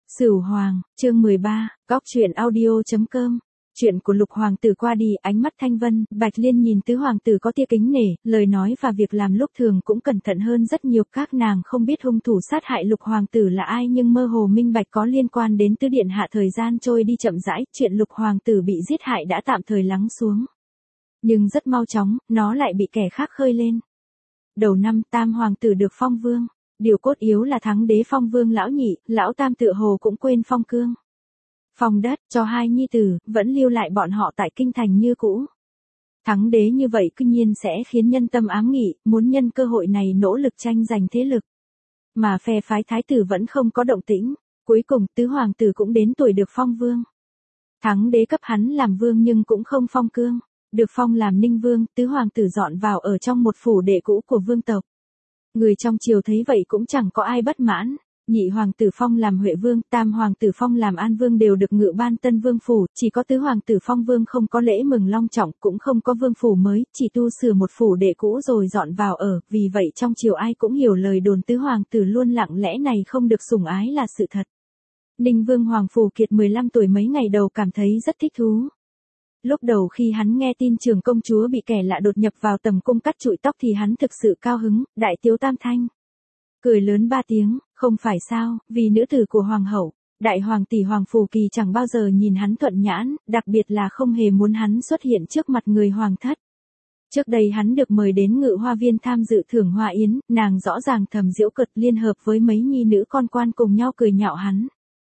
Sửu Hoàng, chương 13, góc truyện audio.com. Chuyện của Lục Hoàng tử qua đi, ánh mắt thanh vân, Bạch Liên nhìn tứ hoàng tử có tia kính nể, lời nói và việc làm lúc thường cũng cẩn thận hơn rất nhiều. Các nàng không biết hung thủ sát hại Lục Hoàng tử là ai nhưng mơ hồ minh bạch có liên quan đến tứ điện hạ. Thời gian trôi đi chậm rãi, chuyện Lục Hoàng tử bị giết hại đã tạm thời lắng xuống. Nhưng rất mau chóng, nó lại bị kẻ khác khơi lên. Đầu năm, Tam hoàng tử được phong vương. Điều cốt yếu là thắng đế phong vương lão nhị, lão tam tựa hồ cũng quên phong cương. Phong đất, cho hai nhi tử, vẫn lưu lại bọn họ tại kinh thành như cũ. Thắng đế như vậy tất nhiên sẽ khiến nhân tâm ám nghị, muốn nhân cơ hội này nỗ lực tranh giành thế lực. Mà phe phái thái tử vẫn không có động tĩnh, cuối cùng tứ hoàng tử cũng đến tuổi được phong vương. Thắng đế cấp hắn làm vương nhưng cũng không phong cương, được phong làm ninh vương, tứ hoàng tử dọn vào ở trong một phủ đệ cũ của vương tộc. Người trong triều thấy vậy cũng chẳng có ai bất mãn, nhị hoàng tử phong làm Huệ vương, tam hoàng tử phong làm An vương đều được ngự ban Tân vương phủ, chỉ có tứ hoàng tử phong vương không có lễ mừng long trọng, cũng không có vương phủ mới, chỉ tu sửa một phủ đệ cũ rồi dọn vào ở, vì vậy trong triều ai cũng hiểu lời đồn tứ hoàng tử luôn lặng lẽ này không được sủng ái là sự thật. Ninh vương Hoàng Phù Kiệt 15 tuổi mấy ngày đầu cảm thấy rất thích thú. Lúc đầu khi hắn nghe tin trưởng công chúa bị kẻ lạ đột nhập vào tầm cung cắt trụi tóc thì hắn thực sự cao hứng, đại tiếu tam thanh. Cười lớn 3 tiếng, không phải sao, vì nữ tử của hoàng hậu, đại hoàng tỷ Hoàng Phù Kỳ chẳng bao giờ nhìn hắn thuận nhãn, đặc biệt là không hề muốn hắn xuất hiện trước mặt người hoàng thất. Trước đây hắn được mời đến Ngự Hoa Viên tham dự thưởng hoa yến, nàng rõ ràng thầm giễu cợt liên hợp với mấy nhi nữ con quan cùng nhau cười nhạo hắn.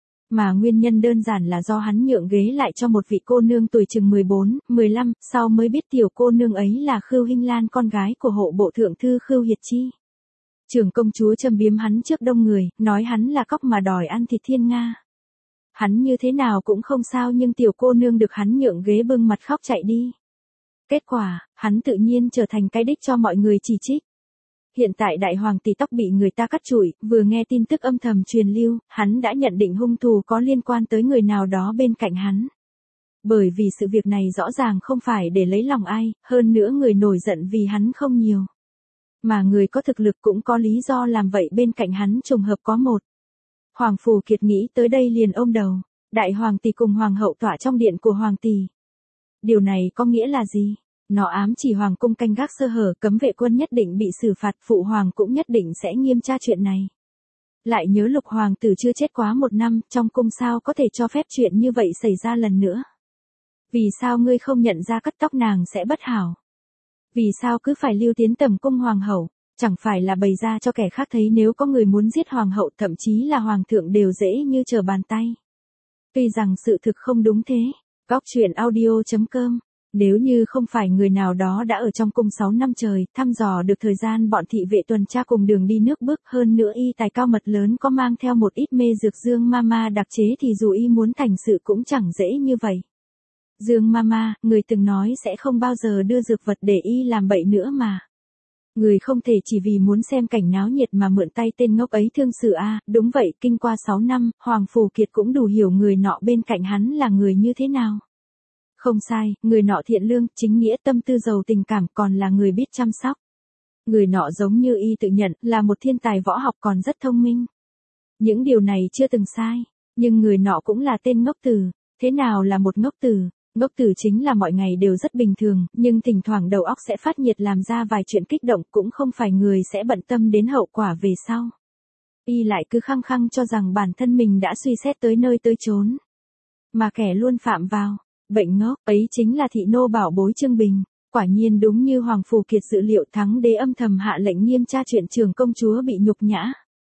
Mà nguyên nhân đơn giản là do hắn nhượng ghế lại cho một vị cô nương tuổi chừng 14, 15, sau mới biết tiểu cô nương ấy là Khưu Hinh Lan, con gái của hộ bộ thượng thư Khưu Hiệt Chi. Trưởng công chúa châm biếm hắn trước đông người, nói hắn là cóc mà đòi ăn thịt thiên nga. Hắn như thế nào cũng không sao nhưng tiểu cô nương được hắn nhượng ghế bưng mặt khóc chạy đi. Kết quả, hắn tự nhiên trở thành cái đích cho mọi người chỉ trích. Hiện tại đại hoàng tỷ tóc bị người ta cắt trụi, vừa nghe tin tức âm thầm truyền lưu, hắn đã nhận định hung thủ có liên quan tới người nào đó bên cạnh hắn. Bởi vì sự việc này rõ ràng không phải để lấy lòng ai, hơn nữa người nổi giận vì hắn không nhiều. Mà người có thực lực cũng có lý do làm vậy, bên cạnh hắn trùng hợp có một. Hoàng Phù Kiệt nghĩ tới đây liền ôm đầu, đại hoàng tỷ cùng hoàng hậu tọa trong điện của hoàng tỷ. Điều này có nghĩa là gì? Nó ám chỉ hoàng cung canh gác sơ hở, cấm vệ quân nhất định bị xử phạt, phụ hoàng cũng nhất định sẽ nghiêm tra chuyện này. Lại nhớ Lục hoàng tử chưa chết quá 1 năm, trong cung sao có thể cho phép chuyện như vậy xảy ra lần nữa? Vì sao ngươi không nhận ra cắt tóc nàng sẽ bất hảo? Vì sao cứ phải lưu tiến tầm cung hoàng hậu? Chẳng phải là bày ra cho kẻ khác thấy nếu có người muốn giết hoàng hậu, thậm chí là hoàng thượng đều dễ như trở bàn tay. Tuy rằng sự thực không đúng thế. Góc truyện audio.com. Nếu như không phải người nào đó đã ở trong cung 6 năm trời, thăm dò được thời gian bọn thị vệ tuần tra cùng đường đi nước bước, hơn nữa y tài cao mật lớn có mang theo một ít mê dược Dương Mama đặc chế thì dù y muốn thành sự cũng chẳng dễ như vậy. Dương Mama, người từng nói sẽ không bao giờ đưa dược vật để y làm bậy nữa mà. Người không thể chỉ vì muốn xem cảnh náo nhiệt mà mượn tay tên ngốc ấy thương sự a. Đúng vậy, kinh qua 6 năm, Hoàng Phù Kiệt cũng đủ hiểu người nọ bên cạnh hắn là người như thế nào. Không sai, người nọ thiện lương, chính nghĩa, tâm tư giàu tình cảm, còn là người biết chăm sóc. Người nọ giống như y tự nhận, là một thiên tài võ học, còn rất thông minh. Những điều này chưa từng sai, nhưng người nọ cũng là tên ngốc tử. Thế nào là một ngốc tử? Ngốc tử chính là mọi ngày đều rất bình thường, nhưng thỉnh thoảng đầu óc sẽ phát nhiệt làm ra vài chuyện kích động, cũng không phải người sẽ bận tâm đến hậu quả về sau. Y lại cứ khăng khăng cho rằng bản thân mình đã suy xét tới nơi tới chốn. Mà kẻ luôn phạm vào bệnh ngốc ấy chính là thị nô bảo bối Trương Bình. Quả nhiên đúng như Hoàng Phù Kiệt dự liệu, thắng đế âm thầm hạ lệnh nghiêm tra chuyện trưởng công chúa bị nhục nhã.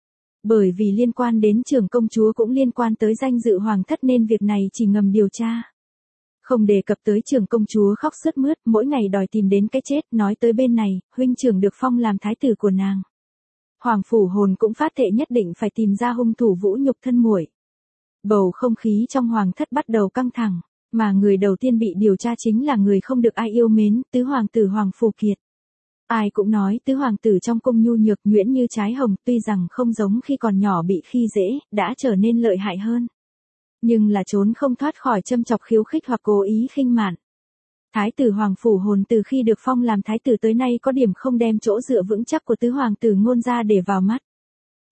Bởi vì liên quan đến trưởng công chúa cũng liên quan tới danh dự hoàng thất nên việc này chỉ ngầm điều tra. Không đề cập tới trưởng công chúa khóc sướt mướt, mỗi ngày đòi tìm đến cái chết, nói tới bên này, huynh trưởng được phong làm thái tử của nàng. Hoàng Phủ Hồn cũng phát thệ nhất định phải tìm ra hung thủ vũ nhục thân muội. Bầu không khí trong hoàng thất bắt đầu căng thẳng. Mà người đầu tiên bị điều tra chính là người không được ai yêu mến, tứ hoàng tử Hoàng Phù Kiệt. Ai cũng nói tứ hoàng tử trong cung nhu nhược nhuyễn như trái hồng, tuy rằng không giống khi còn nhỏ bị khi dễ, đã trở nên lợi hại hơn. Nhưng là trốn không thoát khỏi châm chọc khiêu khích hoặc cố ý khinh mạn. Thái tử Hoàng Phủ Hồn từ khi được phong làm thái tử tới nay có điểm không đem chỗ dựa vững chắc của tứ hoàng tử Ngôn ra để vào mắt.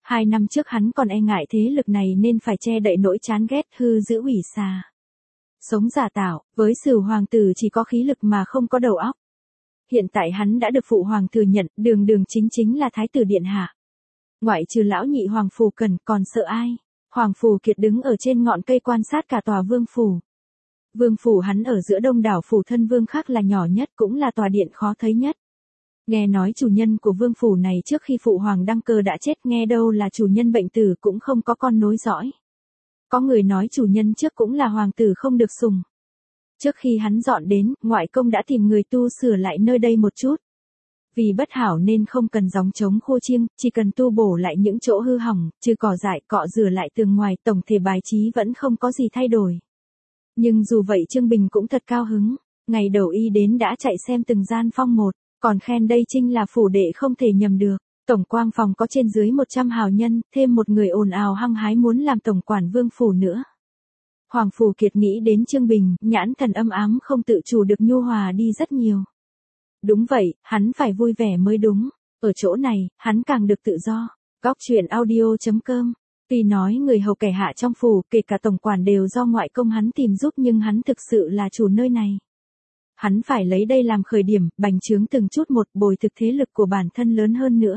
2 năm trước hắn còn e ngại thế lực này nên phải che đậy nỗi chán ghét hư giữ ủy xà. Sống giả tạo, với Sửu hoàng tử chỉ có khí lực mà không có đầu óc. Hiện tại hắn đã được phụ hoàng thừa nhận, đường đường chính chính là thái tử điện hạ. Ngoại trừ lão nhị Hoàng Phù Cần còn sợ ai? Hoàng Phù Kiệt đứng ở trên ngọn cây quan sát cả tòa vương phủ. Vương phủ hắn ở giữa đông đảo phủ thân vương khác là nhỏ nhất cũng là tòa điện khó thấy nhất. Nghe nói chủ nhân của vương phủ này trước khi phụ hoàng đăng cơ đã chết, nghe đâu là chủ nhân bệnh tử cũng không có con nối dõi. Có người nói chủ nhân trước cũng là hoàng tử không được sủng. Trước khi hắn dọn đến, ngoại công đã tìm người tu sửa lại nơi đây một chút. Vì bất hảo nên không cần gióng trống khô chiêng, chỉ cần tu bổ lại những chỗ hư hỏng, trừ cỏ dại cọ rửa lại tường ngoài, tổng thể bài trí vẫn không có gì thay đổi. Nhưng dù vậy Trương Bình cũng thật cao hứng, ngày đầu y đến đã chạy xem từng gian phong một, còn khen đây chính là phủ đệ không thể nhầm được. Tổng quang phòng có trên dưới 100 hào nhân, thêm một người ồn ào hăng hái muốn làm tổng quản vương phủ nữa. Hoàng Phù Kiệt nghĩ đến Trương Bình, nhãn thần âm ám không tự chủ được nhu hòa đi rất nhiều. Đúng vậy, hắn phải vui vẻ mới đúng. Ở chỗ này, hắn càng được tự do. Góc truyện audio.com. Tuy nói người hầu kẻ hạ trong phủ, kể cả tổng quản đều do ngoại công hắn tìm giúp, nhưng hắn thực sự là chủ nơi này. Hắn phải lấy đây làm khởi điểm, bành trướng từng chút một, bồi thực thế lực của bản thân lớn hơn nữa.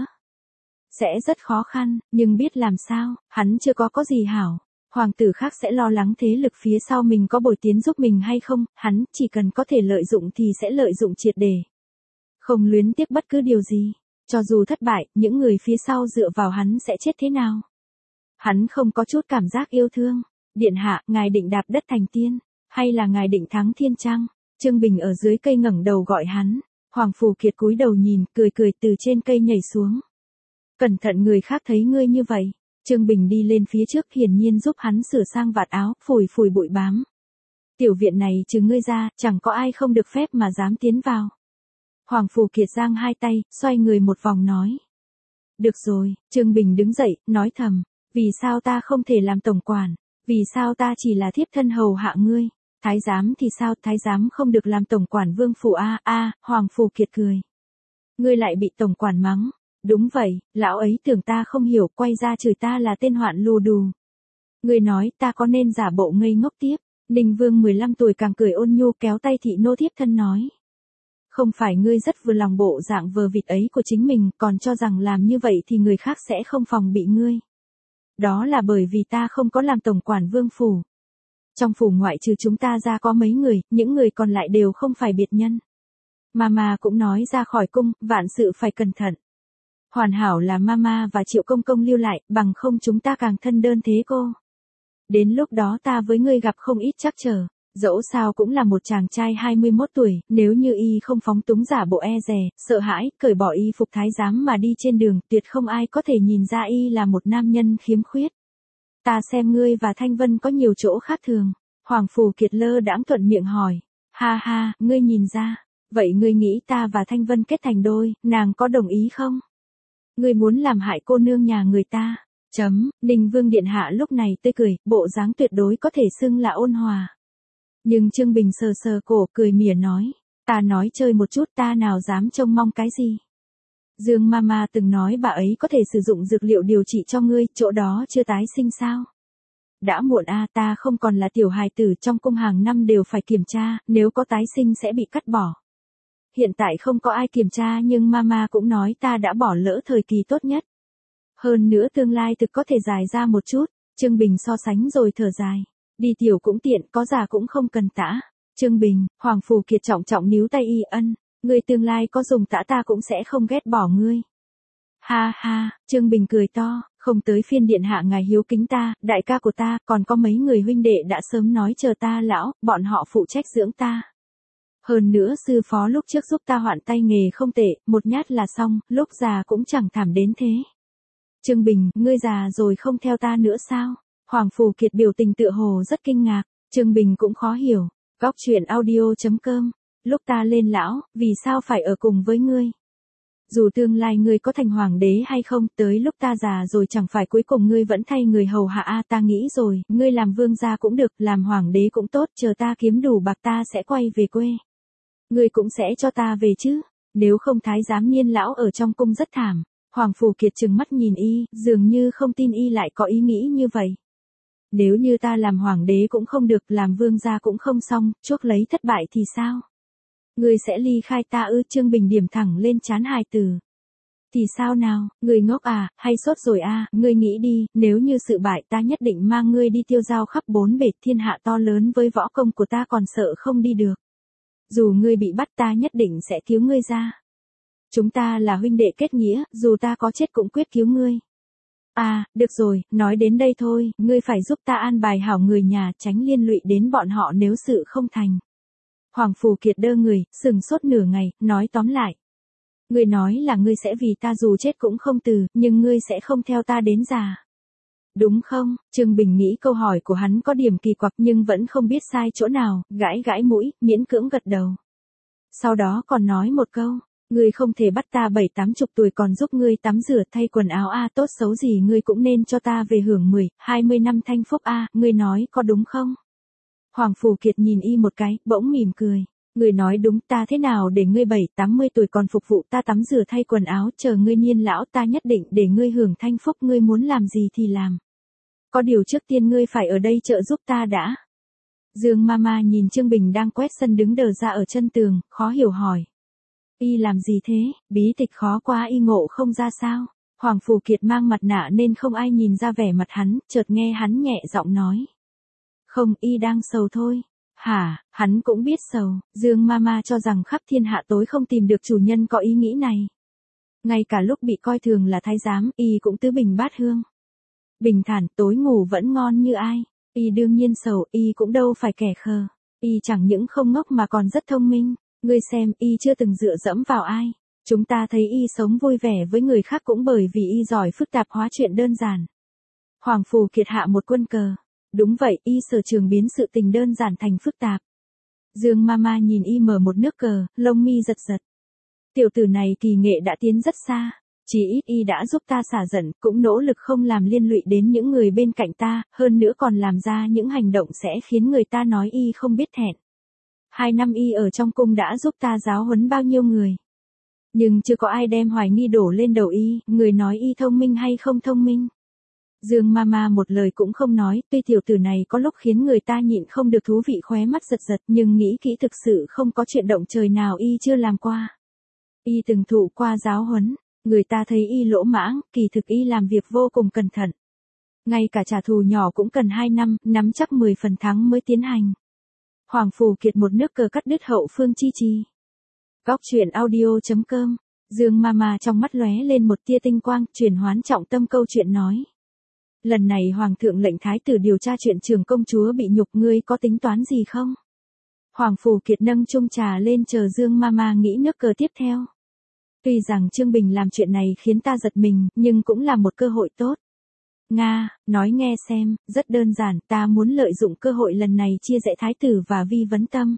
Sẽ rất khó khăn, nhưng biết làm sao, hắn chưa có gì hảo. Hoàng tử khác sẽ lo lắng thế lực phía sau mình có bồi tiến giúp mình hay không, hắn chỉ cần có thể lợi dụng thì sẽ lợi dụng triệt để. Không luyến tiếc bất cứ điều gì. Cho dù thất bại, những người phía sau dựa vào hắn sẽ chết thế nào? Hắn không có chút cảm giác yêu thương. Điện hạ, ngài định đạp đất thành tiên, hay là ngài định thắng thiên trăng? Trương Bình ở dưới cây ngẩng đầu gọi hắn. Hoàng Phù Kiệt cúi đầu nhìn, cười cười từ trên cây nhảy xuống. Cẩn thận người khác thấy ngươi như vậy. Trương Bình đi lên phía trước, hiển nhiên giúp hắn sửa sang vạt áo, phủi phủi bụi bám. Tiểu viện này trừ ngươi ra, chẳng có ai không được phép mà dám tiến vào. Hoàng Phù Kiệt giang hai tay, xoay người một vòng nói. Được rồi, Trương Bình đứng dậy, nói thầm. Vì sao ta không thể làm tổng quản? Vì sao ta chỉ là thiếp thân hầu hạ ngươi? Thái giám thì sao? Thái giám không được làm tổng quản vương phủ a? Hoàng Phù Kiệt cười. Ngươi lại bị tổng quản mắng. Đúng vậy, lão ấy tưởng ta không hiểu, quay ra chửi ta là tên hoạn lù đù. Ngươi nói ta có nên giả bộ ngây ngốc tiếp? Ninh Vương 15 tuổi càng cười ôn nhu kéo tay thị nô thiếp thân nói. Không phải ngươi rất vừa lòng bộ dạng vờ vịt ấy của chính mình, còn cho rằng làm như vậy thì người khác sẽ không phòng bị ngươi. Đó là bởi vì ta không có làm tổng quản vương phủ. Trong phủ ngoại trừ chúng ta ra có mấy người, những người còn lại đều không phải biệt nhân. Mama cũng nói ra khỏi cung, vạn sự phải cẩn thận. Hoàn hảo là Mama và Triệu Công Công lưu lại, bằng không chúng ta càng thân đơn thế cô. Đến lúc đó ta với ngươi gặp không ít trắc trở. Dẫu sao cũng là một chàng trai 21 tuổi, nếu như y không phóng túng giả bộ e dè, sợ hãi, cởi bỏ y phục thái giám mà đi trên đường, tuyệt không ai có thể nhìn ra y là một nam nhân khiếm khuyết. Ta xem ngươi và Thanh Vân có nhiều chỗ khác thường. Hoàng Phù Kiệt lơ đãng thuận miệng hỏi. Ha ha, ngươi nhìn ra. Vậy ngươi nghĩ ta và Thanh Vân kết thành đôi, nàng có đồng ý không? Ngươi muốn làm hại cô nương nhà người ta. Ninh Vương điện hạ lúc này tươi cười, bộ dáng tuyệt đối có thể xưng là ôn hòa. Nhưng Trương Bình sờ sờ cổ cười mỉa nói. Ta nói chơi một chút, ta nào dám trông mong cái gì. Dương Mama từng nói bà ấy có thể sử dụng dược liệu điều trị cho ngươi, chỗ đó chưa tái sinh sao? Đã muộn ta không còn là tiểu hài tử, trong cung hàng năm đều phải kiểm tra, nếu có tái sinh sẽ bị cắt bỏ. Hiện tại không có ai kiểm tra nhưng Mama cũng nói ta đã bỏ lỡ thời kỳ tốt nhất. Hơn nữa tương lai thực có thể dài ra một chút. Trương Bình so sánh rồi thở dài. Đi tiểu cũng tiện, có già cũng không cần tã. Trương Bình, Hoàng Phù Kiệt trọng trọng níu tay y ân. Ngươi tương lai có dùng tã ta cũng sẽ không ghét bỏ ngươi. Ha ha, Trương Bình cười to, không tới phiên điện hạ ngài hiếu kính ta, đại ca của ta, còn có mấy người huynh đệ đã sớm nói chờ ta lão, bọn họ phụ trách dưỡng ta. Hơn nữa sư phó lúc trước giúp ta hoạn tay nghề không tệ, một nhát là xong, lúc già cũng chẳng thảm đến thế. Trương Bình, ngươi già rồi không theo ta nữa sao? Hoàng Phù Kiệt biểu tình tựa hồ rất kinh ngạc, Trương Bình cũng khó hiểu. Góc truyện audio.com. Lúc ta lên lão, vì sao phải ở cùng với ngươi? Dù tương lai ngươi có thành hoàng đế hay không, tới lúc ta già rồi chẳng phải cuối cùng ngươi vẫn thay người hầu hạ ta nghĩ rồi, ngươi làm vương gia cũng được, làm hoàng đế cũng tốt, chờ ta kiếm đủ bạc ta sẽ quay về quê. Ngươi cũng sẽ cho ta về chứ? Nếu không thái giám Niên lão ở trong cung rất thảm. Hoàng Phù Kiệt trừng mắt nhìn y, dường như không tin y lại có ý nghĩ như vậy. Nếu như ta làm hoàng đế cũng không được, làm vương gia cũng không xong, chuốc lấy thất bại thì sao? Ngươi sẽ ly khai ta ư? Trương Bình điểm thẳng lên trán hài tử. Thì sao nào, ngươi ngốc à, hay sốt rồi à, ngươi nghĩ đi, nếu như sự bại ta nhất định mang ngươi đi tiêu dao khắp bốn bể thiên hạ to lớn, với võ công của ta còn sợ không đi được. Dù ngươi bị bắt ta nhất định sẽ cứu ngươi ra. Chúng ta là huynh đệ kết nghĩa, dù ta có chết cũng quyết cứu ngươi. À, được rồi, nói đến đây thôi, ngươi phải giúp ta an bài hảo người nhà, tránh liên lụy đến bọn họ nếu sự không thành. Hoàng Phù Kiệt đơ người, sừng sốt nửa ngày, nói tóm lại. Ngươi nói là ngươi sẽ vì ta dù chết cũng không từ, nhưng ngươi sẽ không theo ta đến già. Đúng không? Trương Bình nghĩ câu hỏi của hắn có điểm kỳ quặc nhưng vẫn không biết sai chỗ nào, gãi gãi mũi, miễn cưỡng gật đầu. Sau đó còn nói một câu. Ngươi không thể bắt ta 7-80 tuổi còn giúp ngươi tắm rửa thay quần áo a, tốt xấu gì ngươi cũng nên cho ta về hưởng 10-20 năm thanh phúc a, ngươi nói có đúng không? Hoàng Phù Kiệt nhìn y một cái, bỗng mỉm cười. Ngươi nói đúng, ta thế nào để ngươi 7-80 tuổi còn phục vụ ta tắm rửa thay quần áo, chờ ngươi niên lão ta nhất định để ngươi hưởng thanh phúc, ngươi muốn làm gì thì làm. Có điều trước tiên ngươi phải ở đây trợ giúp ta đã. Dương Mama nhìn Trương Bình đang quét sân đứng đờ ra ở chân tường, khó hiểu hỏi. Y làm gì thế, bí tịch khó quá y ngộ không ra sao? Hoàng Phù Kiệt mang mặt nạ nên không ai nhìn ra vẻ mặt hắn, chợt nghe hắn nhẹ giọng nói. Không, y đang sầu thôi. Hả, hắn cũng biết sầu, Dương Mama cho rằng khắp thiên hạ tối không tìm được chủ nhân có ý nghĩ này. Ngay cả lúc bị coi thường là thái giám, y cũng tứ bình bát hương. Bình thản, tối ngủ vẫn ngon như ai. Y đương nhiên sầu, y cũng đâu phải kẻ khờ. Y chẳng những không ngốc mà còn rất thông minh. Ngươi xem, y chưa từng dựa dẫm vào ai. Chúng ta thấy y sống vui vẻ với người khác cũng bởi vì y giỏi phức tạp hóa chuyện đơn giản. Hoàng Phù Kiệt hạ một quân cờ. Đúng vậy, y sở trường biến sự tình đơn giản thành phức tạp. Dương Mama nhìn y mở một nước cờ, lông mi giật giật. Tiểu tử này kỳ nghệ đã tiến rất xa. Chỉ ít y đã giúp ta xả giận, cũng nỗ lực không làm liên lụy đến những người bên cạnh ta, hơn nữa còn làm ra những hành động sẽ khiến người ta nói y không biết thẹn. 2 năm y ở trong cung đã giúp ta giáo huấn bao nhiêu người. Nhưng chưa có ai đem hoài nghi đổ lên đầu y, người nói y thông minh hay không thông minh. Dương Mama một lời cũng không nói, tuy tiểu tử này có lúc khiến người ta nhịn không được thú vị khóe mắt giật giật, nhưng nghĩ kỹ thực sự không có chuyện động trời nào y chưa làm qua. Y từng thụ qua giáo huấn, người ta thấy y lỗ mãng, kỳ thực y làm việc vô cùng cẩn thận. Ngay cả trả thù nhỏ cũng cần 2 năm, nắm chắc 10 phần thắng mới tiến hành. Hoàng Phù Kiệt một nước cờ cắt đứt hậu phương chi chi. Góc truyện audio.com. Dương Mama trong mắt lóe lên một tia tinh quang, chuyển hoán trọng tâm câu chuyện nói. Lần này Hoàng thượng lệnh thái tử điều tra chuyện Trường công chúa bị nhục, ngươi có tính toán gì không? Hoàng Phù Kiệt nâng chung trà lên chờ Dương Mama nghĩ nước cờ tiếp theo. Tuy rằng Trương Bình làm chuyện này khiến ta giật mình, nhưng cũng là một cơ hội tốt. Nga, nói nghe xem, rất đơn giản, ta muốn lợi dụng cơ hội lần này chia rẽ thái tử và Vi Vấn Tâm.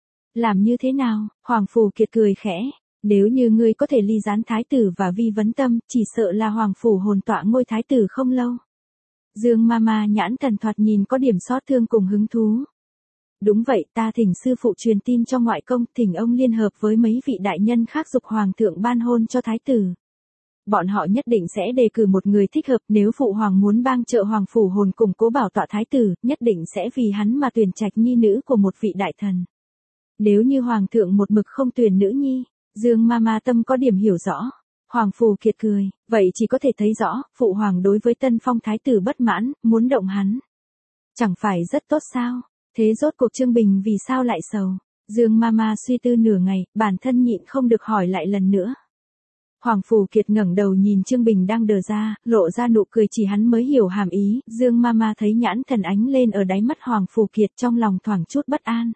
Làm như thế nào? Hoàng Phù Kiệt cười khẽ. Nếu như ngươi có thể ly gián thái tử và Vi Vấn Tâm, chỉ sợ là Hoàng Phủ hồn tọa ngôi thái tử không lâu. Dương Mama nhãn thần thoạt nhìn có điểm xót thương cùng hứng thú. Đúng vậy, ta thỉnh sư phụ truyền tin cho ngoại công, thỉnh ông liên hợp với mấy vị đại nhân khác giục Hoàng thượng ban hôn cho thái tử. Bọn họ nhất định sẽ đề cử một người thích hợp, nếu phụ hoàng muốn bang trợ Hoàng Phủ hồn củng cố bảo tọa thái tử, nhất định sẽ vì hắn mà tuyển trạch nhi nữ của một vị đại thần. Nếu như Hoàng thượng một mực không tuyển nữ nhi, Dương Mama tâm có điểm hiểu rõ. Hoàng Phù Kiệt cười, vậy chỉ có thể thấy rõ, phụ hoàng đối với tân phong thái tử bất mãn, muốn động hắn. Chẳng phải rất tốt sao? Thế rốt cuộc Trương Bình vì sao lại sầu? Dương Mama suy tư nửa ngày, bản thân nhịn không được hỏi lại lần nữa. Hoàng Phù Kiệt ngẩng đầu nhìn Trương Bình đang đờ ra, lộ ra nụ cười chỉ hắn mới hiểu hàm ý, Dương Mama thấy nhãn thần ánh lên ở đáy mắt Hoàng Phù Kiệt trong lòng thoảng chút bất an.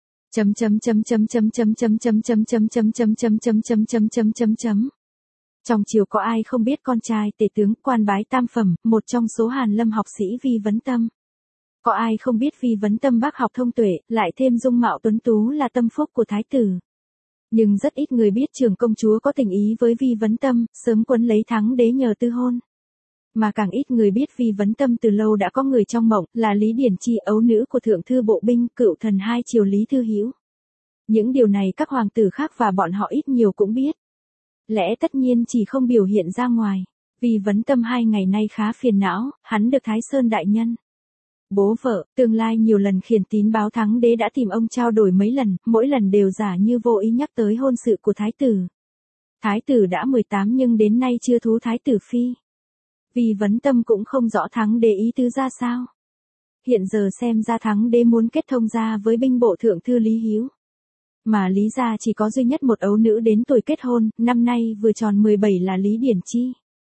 Trong triều có ai không biết con trai tể tướng quan bái tam phẩm, một trong số Hàn Lâm học sĩ Vi Vấn Tâm. Có ai không biết Vi Vấn Tâm bác học thông tuệ, lại thêm dung mạo tuấn tú là tâm phúc của thái tử. Nhưng rất ít người biết Trường công chúa có tình ý với Vi Vấn Tâm, sớm quấn lấy thắng đế nhờ tư hôn. Mà càng ít người biết Vi Vấn Tâm từ lâu đã có người trong mộng, là Lý Điển Chi, ấu nữ của thượng thư bộ binh, cựu thần hai triều Lý Thư Hữu. Những điều này các hoàng tử khác và bọn họ ít nhiều cũng biết. Lẽ tất nhiên chỉ không biểu hiện ra ngoài. Vì Vấn Tâm 2 ngày nay khá phiền não, hắn được Thái Sơn đại nhân, bố vợ, tương lai nhiều lần khiển tín báo Thắng Đế đã tìm ông trao đổi mấy lần, mỗi lần đều giả như vô ý nhắc tới hôn sự của Thái tử. Thái tử đã 18 nhưng đến nay chưa thú Thái tử phi. Vì Vấn Tâm cũng không rõ Thắng Đế ý tứ ra sao. Hiện giờ xem ra Thắng Đế muốn kết thông gia với binh bộ thượng thư Lý Hiếu. Mà Lý gia chỉ có duy nhất một ấu nữ đến tuổi kết hôn, năm nay vừa tròn 17 là Lý Điển Chi.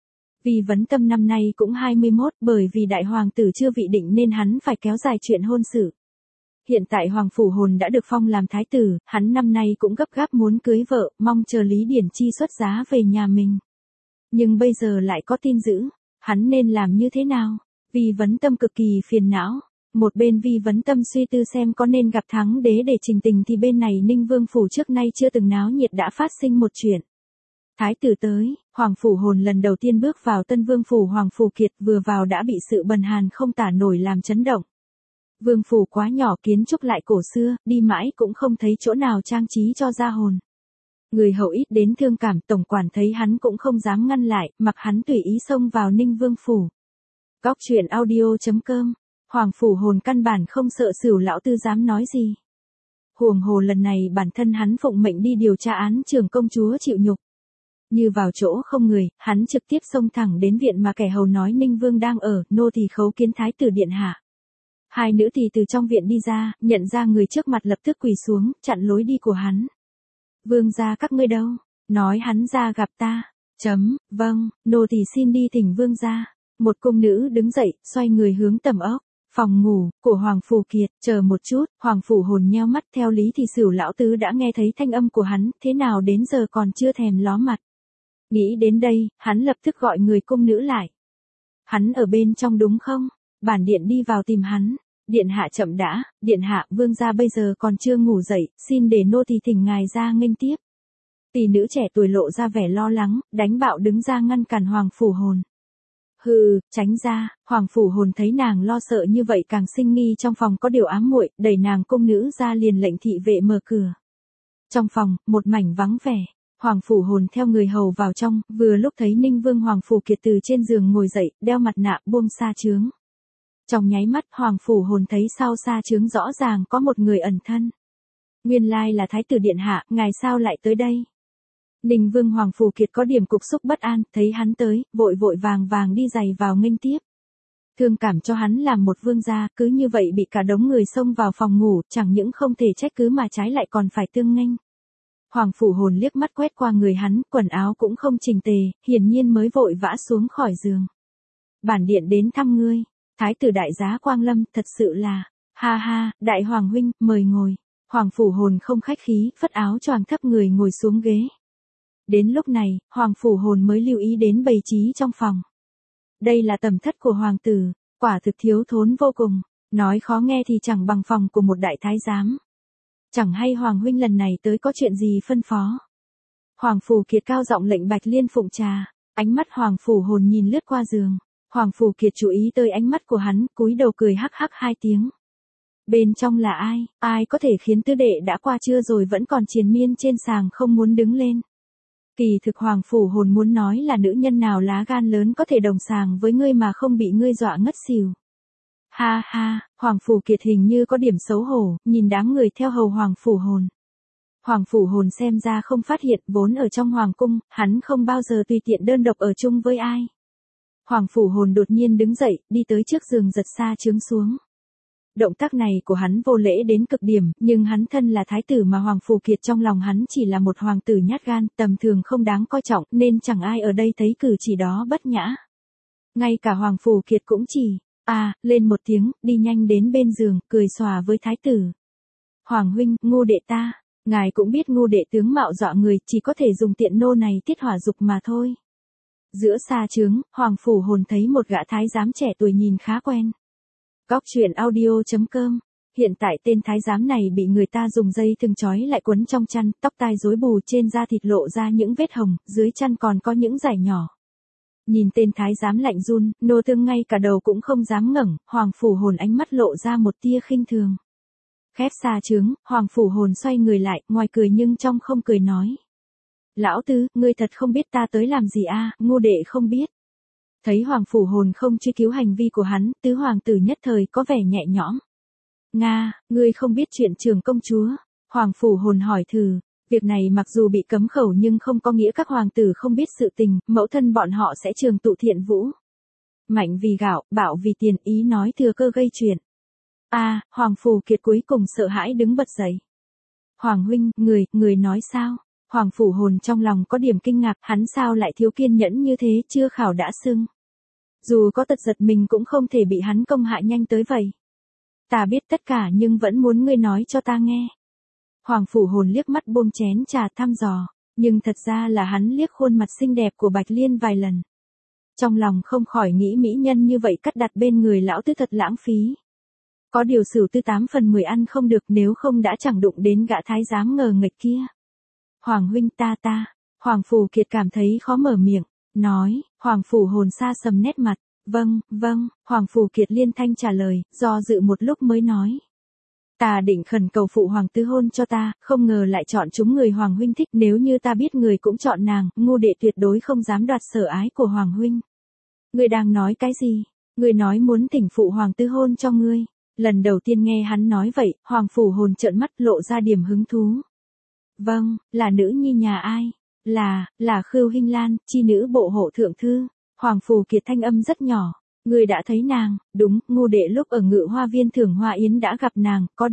Vì Vấn Tâm năm nay cũng 21, bởi vì đại hoàng tử chưa vị định nên hắn phải kéo dài chuyện hôn sự. Hiện tại Hoàng Phủ Hồn đã được phong làm thái tử, hắn năm nay cũng gấp gáp muốn cưới vợ, mong chờ Lý Điển Chi xuất giá về nhà mình. Nhưng bây giờ lại có tin dữ, hắn nên làm như thế nào? Vì Vấn Tâm cực kỳ phiền não. Một bên Vì Vấn Tâm suy tư xem có nên gặp Thắng Đế để trình tình thì bên này Ninh Vương Phủ trước nay chưa từng náo nhiệt đã phát sinh một chuyện. Thái tử tới, Hoàng Phủ Hồn lần đầu tiên bước vào Tân Vương Phủ Hoàng Phủ Kiệt vừa vào đã bị sự bần hàn không tả nổi làm chấn động. Vương Phủ quá nhỏ kiến trúc lại cổ xưa, đi mãi cũng không thấy chỗ nào trang trí cho ra hồn. Người hầu ít đến thương cảm, tổng quản thấy hắn cũng không dám ngăn lại, mặc hắn tùy ý xông vào Ninh Vương Phủ. Góc truyện audio.com. Hoàng Phủ Hồn căn bản không sợ Sửu lão tư dám nói gì. Huống hồ lần này bản thân hắn phụng mệnh đi điều tra án trưởng công chúa chịu nhục. Như vào chỗ không người, hắn trực tiếp xông thẳng đến viện mà kẻ hầu nói Ninh Vương đang ở, nô tỳ khấu kiến thái tử điện hạ. Hai nữ tỳ từ trong viện đi ra, nhận ra người trước mặt lập tức quỳ xuống, chặn lối đi của hắn. Vương gia các ngươi đâu? Nói hắn ra gặp ta. Vâng, nô tỳ xin đi thỉnh vương gia. Một cung nữ đứng dậy, xoay người hướng tầm ốc. Phòng ngủ của Hoàng Phủ Kiệt, chờ một chút, Hoàng Phủ Hồn nheo mắt, theo lý thì Sửu lão tứ đã nghe thấy thanh âm của hắn, thế nào đến giờ còn chưa thèm ló mặt. Nghĩ đến đây, hắn lập tức gọi người cung nữ lại. Hắn ở bên trong đúng không? Bản điện đi vào tìm hắn. Điện hạ chậm đã, điện hạ, vương gia bây giờ còn chưa ngủ dậy, xin để nô tỳ thỉnh ngài ra nghênh tiếp. Tỷ nữ trẻ tuổi lộ ra vẻ lo lắng, đánh bạo đứng ra ngăn cản Hoàng Phủ Hồn. Hừ, tránh ra. Hoàng Phủ Hồn thấy nàng lo sợ như vậy càng sinh nghi trong phòng có điều ám muội, đẩy nàng cung nữ ra liền lệnh thị vệ mở cửa. Trong phòng, một mảnh vắng vẻ. Hoàng Phủ Hồn theo người hầu vào trong, vừa lúc thấy Ninh Vương Hoàng Phủ Kiệt từ trên giường ngồi dậy, đeo mặt nạ, buông sa chướng. Trong nháy mắt, Hoàng Phủ Hồn thấy sau sa chướng rõ ràng có một người ẩn thân. Nguyên lai là Thái tử điện hạ, ngài sao lại tới đây? Ninh Vương Hoàng Phủ Kiệt có điểm cục xúc bất an, thấy hắn tới, vội vội vàng vàng đi giày vào nghênh tiếp. Thương cảm cho hắn làm một vương gia, cứ như vậy bị cả đống người xông vào phòng ngủ, chẳng những không thể trách cứ mà trái lại còn phải tương nghênh. Hoàng Phủ Hồn liếc mắt quét qua người hắn, quần áo cũng không chỉnh tề, hiển nhiên mới vội vã xuống khỏi giường. Bản điện đến thăm ngươi, Thái tử đại giá Quang Lâm, thật sự là, ha ha, đại hoàng huynh, mời ngồi. Hoàng Phủ Hồn không khách khí, phất áo choàng thấp người ngồi xuống ghế. Đến lúc này, Hoàng Phủ Hồn mới lưu ý đến bày trí trong phòng. Đây là tầm thất của hoàng tử, quả thực thiếu thốn vô cùng, nói khó nghe thì chẳng bằng phòng của một đại thái giám. Chẳng hay Hoàng huynh lần này tới có chuyện gì phân phó. Hoàng Phủ Kiệt cao giọng lệnh Bạch Liên phụng trà, ánh mắt Hoàng Phủ Hồn nhìn lướt qua giường. Hoàng Phủ Kiệt chú ý tới ánh mắt của hắn, cúi đầu cười hắc hắc hai tiếng. Bên trong là ai, ai có thể khiến tứ đệ đã qua trưa rồi vẫn còn triền miên trên sàng không muốn đứng lên. Kỳ thực Hoàng Phủ Hồn muốn nói là nữ nhân nào lá gan lớn có thể đồng sàng với ngươi mà không bị ngươi dọa ngất xỉu. Ha ha, Hoàng Phủ Kiệt hình như có điểm xấu hổ, nhìn đám người theo hầu Hoàng Phủ Hồn. Hoàng Phủ Hồn xem ra không phát hiện, vốn ở trong Hoàng Cung, hắn không bao giờ tùy tiện đơn độc ở chung với ai. Hoàng Phủ Hồn đột nhiên đứng dậy, đi tới trước giường giật sa chướng xuống. Động tác này của hắn vô lễ đến cực điểm, nhưng hắn thân là thái tử mà Hoàng Phủ Kiệt trong lòng hắn chỉ là một hoàng tử nhát gan, tầm thường không đáng coi trọng, nên chẳng ai ở đây thấy cử chỉ đó bất nhã. Ngay cả Hoàng Phủ Kiệt cũng chỉ, lên một tiếng, đi nhanh đến bên giường, cười xòa với thái tử. Hoàng huynh, ngu đệ ta, ngài cũng biết ngu đệ tướng mạo dọa người, chỉ có thể dùng tiện nô này tiết hỏa dục mà thôi. Giữa sa chướng, Hoàng Phủ Hồn thấy một gã thái giám trẻ tuổi nhìn khá quen. Góc truyện audio.com. Hiện tại tên thái giám này bị người ta dùng dây thừng trói lại quấn trong chăn, tóc tai rối bù, trên da thịt lộ ra những vết hồng, dưới chăn còn có những dải nhỏ. Nhìn tên thái giám lạnh run, nô tương ngay cả đầu cũng không dám ngẩng, Hoàng Phủ Hồn ánh mắt lộ ra một tia khinh thường. Khép sa chướng, Hoàng Phủ Hồn xoay người lại, ngoài cười nhưng trong không cười nói. Lão tứ, ngươi thật không biết ta tới làm gì a? Ngu đệ không biết. Thấy Hoàng Phủ Hồn không truy cứu hành vi của hắn, tứ hoàng tử nhất thời có vẻ nhẹ nhõm. Nga, ngươi không biết chuyện Trường công chúa. Hoàng Phủ Hồn hỏi thử, việc này mặc dù bị cấm khẩu nhưng không có nghĩa các hoàng tử không biết sự tình, mẫu thân bọn họ sẽ trường tụ thiện vũ. Mạnh vì gạo, bạo vì tiền, ý nói thừa cơ gây chuyện. Hoàng Phủ Kiệt cuối cùng sợ hãi đứng bật dậy. Hoàng huynh, người nói sao? Hoàng Phủ Hồn trong lòng có điểm kinh ngạc, hắn sao lại thiếu kiên nhẫn như thế, chưa khảo đã xưng. Dù có tật giật mình cũng không thể bị hắn công hại nhanh tới vậy. Ta biết tất cả nhưng vẫn muốn ngươi nói cho ta nghe. Hoàng Phủ Hồn liếc mắt buông chén trà thăm dò, nhưng thật ra là hắn liếc khuôn mặt xinh đẹp của Bạch Liên vài lần. Trong lòng không khỏi nghĩ mỹ nhân như vậy cắt đặt bên người lão tứ thật lãng phí. Có điều Sửu Tư 8 phần 10 ăn không được, nếu không đã chẳng đụng đến gã thái giám ngờ nghệch kia. Hoàng huynh ta. Hoàng Phủ Kiệt cảm thấy khó mở miệng, nói. Hoàng Phủ Hồn xa sầm nét mặt. Vâng. Hoàng Phủ Kiệt liên thanh trả lời, do dự một lúc mới nói. Ta định khẩn cầu phụ hoàng tứ hôn cho ta, không ngờ lại chọn chúng người Hoàng huynh thích, nếu như ta biết người cũng chọn nàng, ngu đệ tuyệt đối không dám đoạt sở ái của Hoàng huynh. Ngươi đang nói cái gì? Ngươi nói muốn thỉnh phụ hoàng tứ hôn cho ngươi. Lần đầu tiên nghe hắn nói vậy, Hoàng Phủ Hồn trợn mắt lộ ra điểm hứng thú. Vâng, là nữ nhi nhà ai? Là Khưu Hinh Lan, chi nữ bộ hộ thượng thư. Hoàng Phủ Kiệt thanh âm rất nhỏ. Ngươi đã thấy nàng? Đúng, ngu đệ lúc ở Ngự Hoa Viên thưởng hoa yến đã gặp nàng, có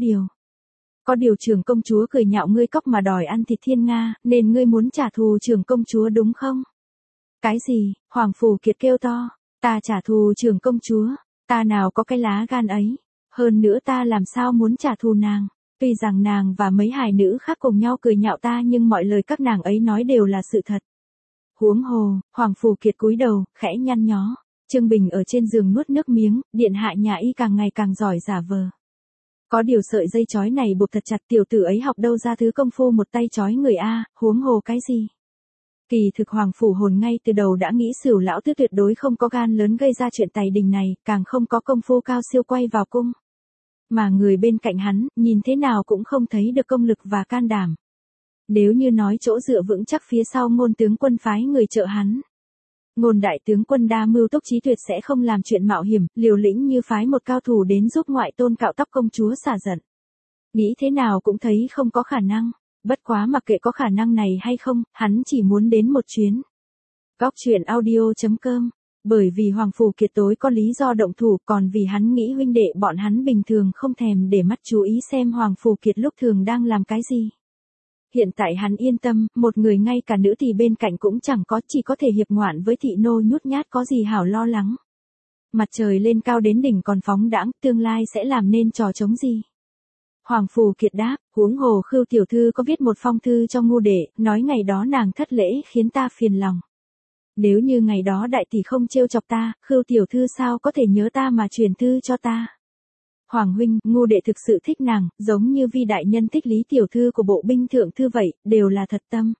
điều Trưởng công chúa cười nhạo ngươi cóc mà đòi ăn thịt thiên nga, nên ngươi muốn trả thù Trưởng công chúa đúng không? Cái gì? Hoàng Phủ Kiệt kêu to. Ta trả thù Trưởng công chúa? Ta nào có cái lá gan ấy? Hơn nữa ta làm sao muốn trả thù nàng? Tuy rằng nàng và mấy hài nữ khác cùng nhau cười nhạo ta nhưng mọi lời các nàng ấy nói đều là sự thật. Huống hồ, Hoàng Phủ Kiệt cúi đầu, khẽ nhăn nhó. Trương Bình ở trên giường nuốt nước miếng, điện hạ nhà y càng ngày càng giỏi giả vờ. Có điều sợi dây chói này buộc thật chặt, tiểu tử ấy học đâu ra thứ công phu một tay chói người a, huống hồ cái gì? Kỳ thực Hoàng Phủ Hồn ngay từ đầu đã nghĩ Sửu lão tứ tuyệt đối không có gan lớn gây ra chuyện tày đình này, càng không có công phu cao siêu quay vào cung. Mà người bên cạnh hắn, nhìn thế nào cũng không thấy được công lực và can đảm. Nếu như nói chỗ dựa vững chắc phía sau Ngôn tướng quân phái người trợ hắn. Ngôn đại tướng quân đa mưu túc trí tuyệt sẽ không làm chuyện mạo hiểm, liều lĩnh như phái một cao thủ đến giúp ngoại tôn cạo tóc công chúa xả giận. Nghĩ thế nào cũng thấy không có khả năng. Bất quá mặc kệ có khả năng này hay không, hắn chỉ muốn đến một chuyến. Góc truyện audio.com. Bởi vì Hoàng Phủ Kiệt tối có lý do động thủ, còn vì hắn nghĩ huynh đệ bọn hắn bình thường không thèm để mắt chú ý xem Hoàng Phủ Kiệt lúc thường đang làm cái gì. Hiện tại hắn yên tâm, một người ngay cả nữ thì bên cạnh cũng chẳng có, chỉ có thể hiệp ngoạn với thị nô nhút nhát, có gì hảo lo lắng. Mặt trời lên cao đến đỉnh còn phóng đãng, tương lai sẽ làm nên trò chống gì? Hoàng Phủ Kiệt đáp, huống hồ Khưu tiểu thư có viết một phong thư cho ngu đệ, nói ngày đó nàng thất lễ khiến ta phiền lòng. Nếu như ngày đó đại tỷ không trêu chọc ta, Khưu tiểu thư sao có thể nhớ ta mà truyền thư cho ta? Hoàng huynh, ngu đệ thực sự thích nàng, giống như Vi đại nhân thích Lý tiểu thư của bộ binh thượng thư vậy, đều là thật tâm.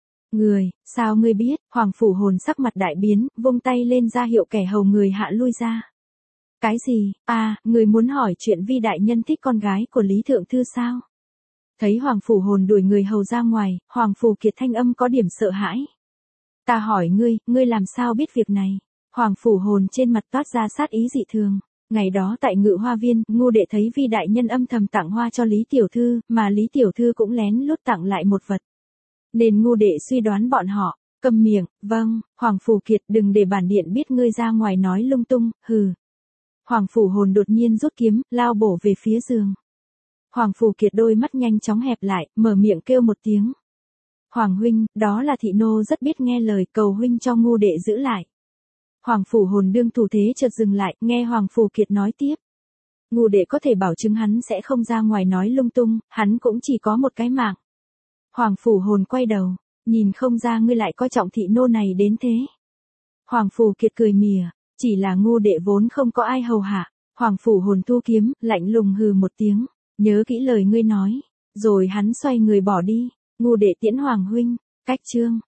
Sao ngươi biết? Hoàng Phủ Hồn sắc mặt đại biến, vung tay lên ra hiệu kẻ hầu người hạ lui ra. Cái gì? Người muốn hỏi chuyện Vi đại nhân thích con gái của Lý thượng thư sao? Thấy Hoàng Phủ Hồn đuổi người hầu ra ngoài, Hoàng Phủ Kiệt thanh âm có điểm sợ hãi. Ta hỏi ngươi làm sao biết việc này? Hoàng Phủ Hồn trên mặt toát ra sát ý dị thường. Ngày đó tại Ngự Hoa Viên, ngu đệ thấy Vi đại nhân âm thầm tặng hoa cho Lý tiểu thư, mà Lý tiểu thư cũng lén lút tặng lại một vật. Nên ngu đệ suy đoán bọn họ. Câm miệng. Vâng, Hoàng Phủ Kiệt, đừng để bản điện biết ngươi ra ngoài nói lung tung, hừ. Hoàng Phủ Hồn đột nhiên rút kiếm, lao bổ về phía giường. Hoàng Phủ Kiệt đôi mắt nhanh chóng hẹp lại, mở miệng kêu một tiếng. Hoàng huynh, đó là thị nô rất biết nghe lời, cầu huynh cho ngu đệ giữ lại. Hoàng Phủ Hồn đương thủ thế chợt dừng lại, nghe Hoàng Phủ Kiệt nói tiếp. Ngu đệ có thể bảo chứng hắn sẽ không ra ngoài nói lung tung, hắn cũng chỉ có một cái mạng. Hoàng Phủ Hồn quay đầu, nhìn không ra ngươi lại coi trọng thị nô này đến thế. Hoàng Phủ Kiệt cười mỉa, chỉ là ngu đệ vốn không có ai hầu hạ. Hoàng Phủ Hồn thu kiếm, lạnh lùng hừ một tiếng, nhớ kỹ lời ngươi nói, rồi hắn xoay người bỏ đi. Ngu đệ tiễn Hoàng huynh, cách chương.